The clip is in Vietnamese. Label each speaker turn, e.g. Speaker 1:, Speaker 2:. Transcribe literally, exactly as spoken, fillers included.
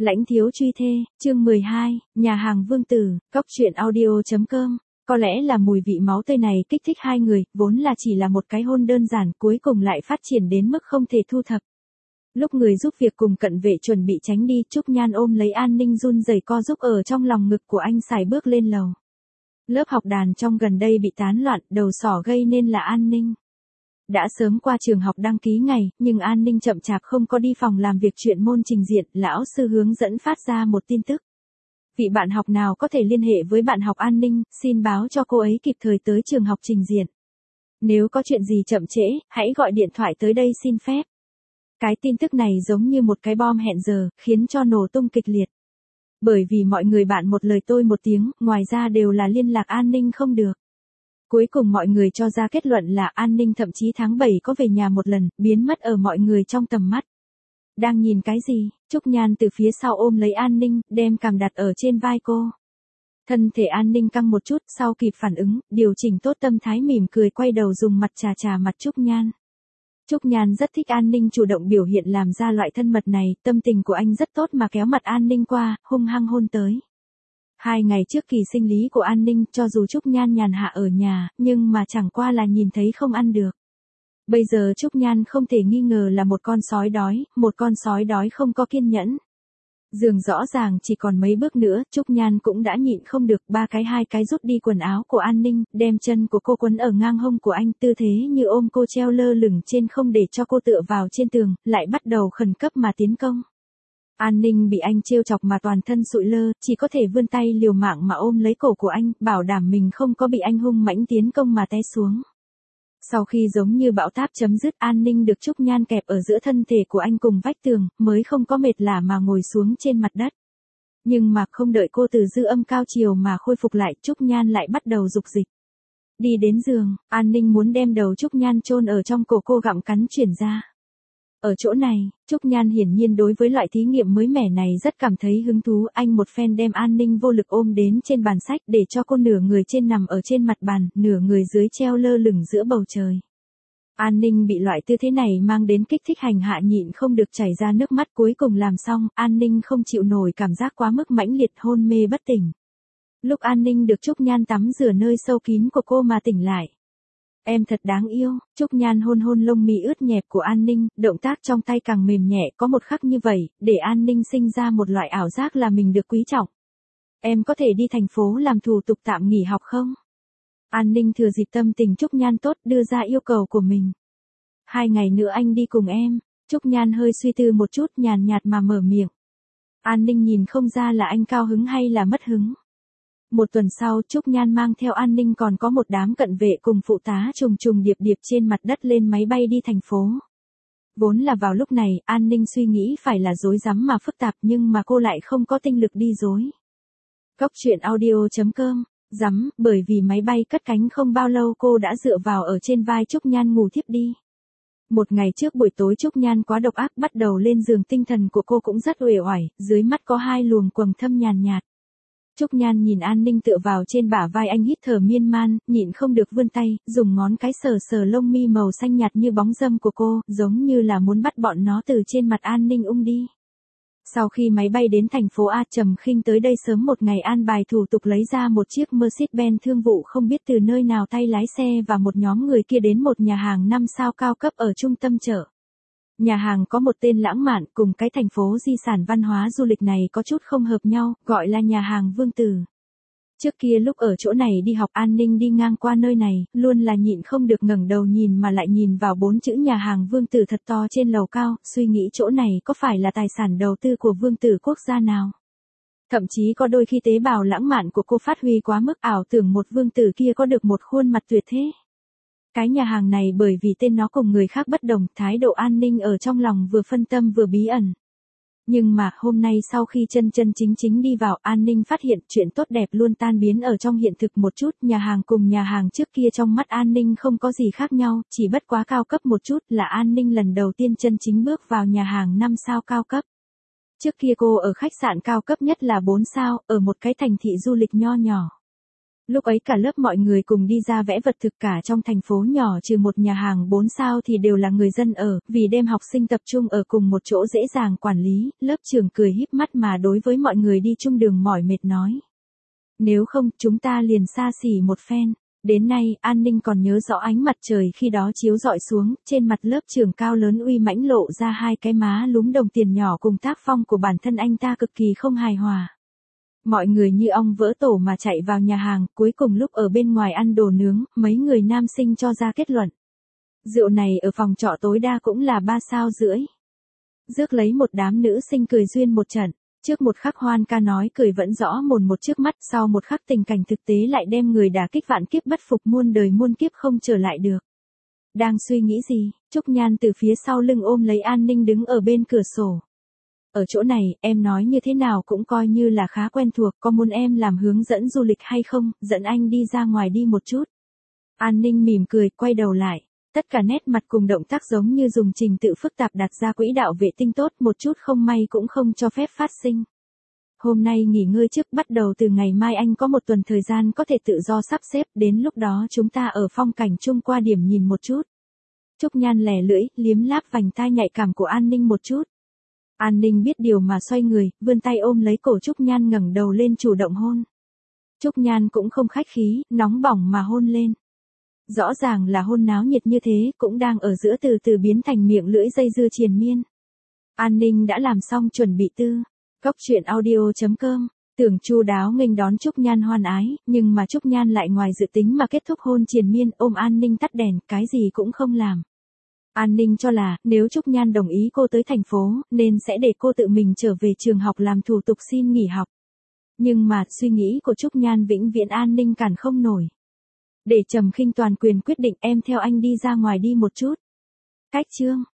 Speaker 1: Lãnh thiếu truy thê, chương mười hai, nhà hàng Vương Tử, cóc truyện audio.com. Có lẽ là mùi vị máu tươi này kích thích hai người, vốn là chỉ là một cái hôn đơn giản, cuối cùng lại phát triển đến mức không thể thu thập. Lúc người giúp việc cùng cận vệ chuẩn bị tránh đi, Trúc Nhan ôm lấy An Ninh run rẩy co giúp ở trong lòng ngực của anh xài bước lên lầu. Lớp học đàn trong gần đây bị tán loạn, đầu sỏ gây nên là An Ninh. Đã sớm qua trường học đăng ký ngày, nhưng An Ninh chậm chạp không có đi phòng làm việc chuyện môn trình diện, lão sư hướng dẫn phát ra một tin tức. Vị bạn học nào có thể liên hệ với bạn học An Ninh, xin báo cho cô ấy kịp thời tới trường học trình diện. Nếu có chuyện gì chậm trễ, hãy gọi điện thoại tới đây xin phép. Cái tin tức này giống như một cái bom hẹn giờ, khiến cho nổ tung kịch liệt. Bởi vì mọi người bạn một lời tôi một tiếng, ngoài ra đều là liên lạc An Ninh không được. Cuối cùng mọi người cho ra kết luận là An Ninh thậm chí tháng bảy có về nhà một lần, biến mất ở mọi người trong tầm mắt. Đang nhìn cái gì? Trúc Nhan từ phía sau ôm lấy An Ninh, đem cằm đặt ở trên vai cô. Thân thể An Ninh căng một chút, sau kịp phản ứng, điều chỉnh tốt tâm thái mỉm cười quay đầu dùng mặt trà trà mặt Trúc Nhan. Trúc Nhan rất thích An Ninh chủ động biểu hiện làm ra loại thân mật này, tâm tình của anh rất tốt mà kéo mặt An Ninh qua, hung hăng hôn tới. Hai ngày trước kỳ sinh lý của An Ninh, cho dù Trúc Nhan nhàn hạ ở nhà, nhưng mà chẳng qua là nhìn thấy không ăn được. Bây giờ Trúc Nhan không thể nghi ngờ là một con sói đói, một con sói đói không có kiên nhẫn. Giường rõ ràng chỉ còn mấy bước nữa, Trúc Nhan cũng đã nhịn không được, ba cái hai cái rút đi quần áo của An Ninh, đem chân của cô quấn ở ngang hông của anh, tư thế như ôm cô treo lơ lửng trên không để cho cô tựa vào trên tường, lại bắt đầu khẩn cấp mà tiến công. An Ninh bị anh trêu chọc mà toàn thân sụi lơ, chỉ có thể vươn tay liều mạng mà ôm lấy cổ của anh, bảo đảm mình không có bị anh hung mãnh tiến công mà té xuống. Sau khi giống như bão táp chấm dứt, An Ninh được Trúc Nhan kẹp ở giữa thân thể của anh cùng vách tường, mới không có mệt lả mà ngồi xuống trên mặt đất. Nhưng mà không đợi cô từ dư âm cao chiều mà khôi phục lại, Trúc Nhan lại bắt đầu dục dịch. Đi đến giường, An Ninh muốn đem đầu Trúc Nhan chôn ở trong cổ cô gặm cắn chuyển ra. Ở chỗ này, Trúc Nhan hiển nhiên đối với loại thí nghiệm mới mẻ này rất cảm thấy hứng thú, anh một phen đem An Ninh vô lực ôm đến trên bàn sách để cho cô nửa người trên nằm ở trên mặt bàn, nửa người dưới treo lơ lửng giữa bầu trời. An Ninh bị loại tư thế này mang đến kích thích hành hạ nhịn không được chảy ra nước mắt, cuối cùng làm xong, An Ninh không chịu nổi cảm giác quá mức mãnh liệt, hôn mê bất tỉnh. Lúc An Ninh được Trúc Nhan tắm rửa nơi sâu kín của cô mà tỉnh lại. Em thật đáng yêu, Trúc Nhan hôn hôn lông mi ướt nhẹp của An Ninh, động tác trong tay càng mềm nhẹ, có một khắc như vậy, để An Ninh sinh ra một loại ảo giác là mình được quý trọng. Em có thể đi thành phố làm thủ tục tạm nghỉ học không? An Ninh thừa dịp tâm tình Trúc Nhan tốt đưa ra yêu cầu của mình. Hai ngày nữa anh đi cùng em, Trúc Nhan hơi suy tư một chút nhàn nhạt mà mở miệng. An Ninh nhìn không ra là anh cao hứng hay là mất hứng. Một tuần sau, Trúc Nhan mang theo An Ninh còn có một đám cận vệ cùng phụ tá trùng trùng điệp điệp trên mặt đất lên máy bay đi thành phố. Vốn là vào lúc này, An Ninh suy nghĩ phải là rối rắm mà phức tạp nhưng mà cô lại không có tinh lực đi rối. Cóc truyện audio.com, rắm, bởi vì máy bay cất cánh không bao lâu cô đã dựa vào ở trên vai Trúc Nhan ngủ thiếp đi. Một ngày trước buổi tối Trúc Nhan quá độc ác bắt đầu lên giường, tinh thần của cô cũng rất uể oải, dưới mắt có hai luồng quầng thâm nhàn nhạt. Trúc Nhan nhìn An Ninh tựa vào trên bả vai anh hít thở miên man, nhịn không được vươn tay, dùng ngón cái sờ sờ lông mi màu xanh nhạt như bóng râm của cô, giống như là muốn bắt bọn nó từ trên mặt An Ninh ung đi. Sau khi máy bay đến thành phố A, Trầm Khinh tới đây sớm một ngày an bài thủ tục lấy ra một chiếc Mercedes-Benz thương vụ không biết từ nơi nào tay lái xe và một nhóm người kia đến một nhà hàng năm sao cao cấp ở trung tâm chợ. Nhà hàng có một tên lãng mạn, cùng cái thành phố di sản văn hóa du lịch này có chút không hợp nhau, gọi là nhà hàng Vương Tử. Trước kia lúc ở chỗ này đi học, An Ninh đi ngang qua nơi này, luôn là nhịn không được ngẩng đầu nhìn mà lại nhìn vào bốn chữ nhà hàng Vương Tử thật to trên lầu cao, suy nghĩ chỗ này có phải là tài sản đầu tư của Vương Tử quốc gia nào. Thậm chí có đôi khi tế bào lãng mạn của cô phát huy quá mức, ảo tưởng một Vương Tử kia có được một khuôn mặt tuyệt thế. Cái nhà hàng này bởi vì tên nó cùng người khác bất đồng, thái độ An Ninh ở trong lòng vừa phân tâm vừa bí ẩn. Nhưng mà hôm nay sau khi chân chân chính chính đi vào, An Ninh phát hiện chuyện tốt đẹp luôn tan biến ở trong hiện thực một chút, nhà hàng cùng nhà hàng trước kia trong mắt An Ninh không có gì khác nhau, chỉ bất quá cao cấp một chút là An Ninh lần đầu tiên chân chính bước vào nhà hàng năm sao cao cấp. Trước kia cô ở khách sạn cao cấp nhất là bốn sao, ở một cái thành thị du lịch nho nhỏ. Lúc ấy cả lớp mọi người cùng đi ra vẽ vật thực, cả trong thành phố nhỏ trừ một nhà hàng bốn sao thì đều là người dân ở, vì đem học sinh tập trung ở cùng một chỗ dễ dàng quản lý, lớp trưởng cười híp mắt mà đối với mọi người đi chung đường mỏi mệt nói. Nếu không, chúng ta liền xa xỉ một phen. Đến nay, An Ninh còn nhớ rõ ánh mặt trời khi đó chiếu rọi xuống, trên mặt lớp trưởng cao lớn uy mãnh lộ ra hai cái má lúm đồng tiền nhỏ cùng tác phong của bản thân anh ta cực kỳ không hài hòa. Mọi người như ong vỡ tổ mà chạy vào nhà hàng, cuối cùng lúc ở bên ngoài ăn đồ nướng, mấy người nam sinh cho ra kết luận. Rượu này ở phòng trọ tối đa cũng là ba sao rưỡi. Rước lấy một đám nữ sinh cười duyên một trận. Trước một khắc hoan ca nói cười vẫn rõ mồn một trước mắt, sau một khắc tình cảnh thực tế lại đem người đả kích vạn kiếp bất phục muôn đời muôn kiếp không trở lại được. Đang suy nghĩ gì, Trúc Nhan từ phía sau lưng ôm lấy An Ninh đứng ở bên cửa sổ. Ở chỗ này, em nói như thế nào cũng coi như là khá quen thuộc, có muốn em làm hướng dẫn du lịch hay không, dẫn anh đi ra ngoài đi một chút. An Ninh mỉm cười, quay đầu lại. Tất cả nét mặt cùng động tác giống như dùng trình tự phức tạp đặt ra quỹ đạo vệ tinh tốt, một chút không may cũng không cho phép phát sinh. Hôm nay nghỉ ngơi trước, bắt đầu từ ngày mai anh có một tuần thời gian có thể tự do sắp xếp, đến lúc đó chúng ta ở phong cảnh chung qua điểm nhìn một chút. Trúc Nhan lẻ lưỡi, liếm láp vành tai nhạy cảm của An Ninh một chút. An Ninh biết điều mà xoay người, vươn tay ôm lấy cổ Trúc Nhan ngẩng đầu lên chủ động hôn. Trúc Nhan cũng không khách khí, nóng bỏng mà hôn lên. Rõ ràng là hôn náo nhiệt như thế, cũng đang ở giữa từ từ biến thành miệng lưỡi dây dưa triền miên. An Ninh đã làm xong chuẩn bị tư. Cốc truyện audio chấm com. Tưởng chu đáo nghênh đón Trúc Nhan hoan ái, nhưng mà Trúc Nhan lại ngoài dự tính mà kết thúc hôn triền miên, ôm An Ninh tắt đèn, cái gì cũng không làm. An Ninh cho là, nếu Trúc Nhan đồng ý cô tới thành phố, nên sẽ để cô tự mình trở về trường học làm thủ tục xin nghỉ học. Nhưng mà, suy nghĩ của Trúc Nhan vĩnh viễn An Ninh cản không nổi. Để Trầm Khinh toàn quyền quyết định, em theo anh đi ra ngoài đi một chút. Cách chương.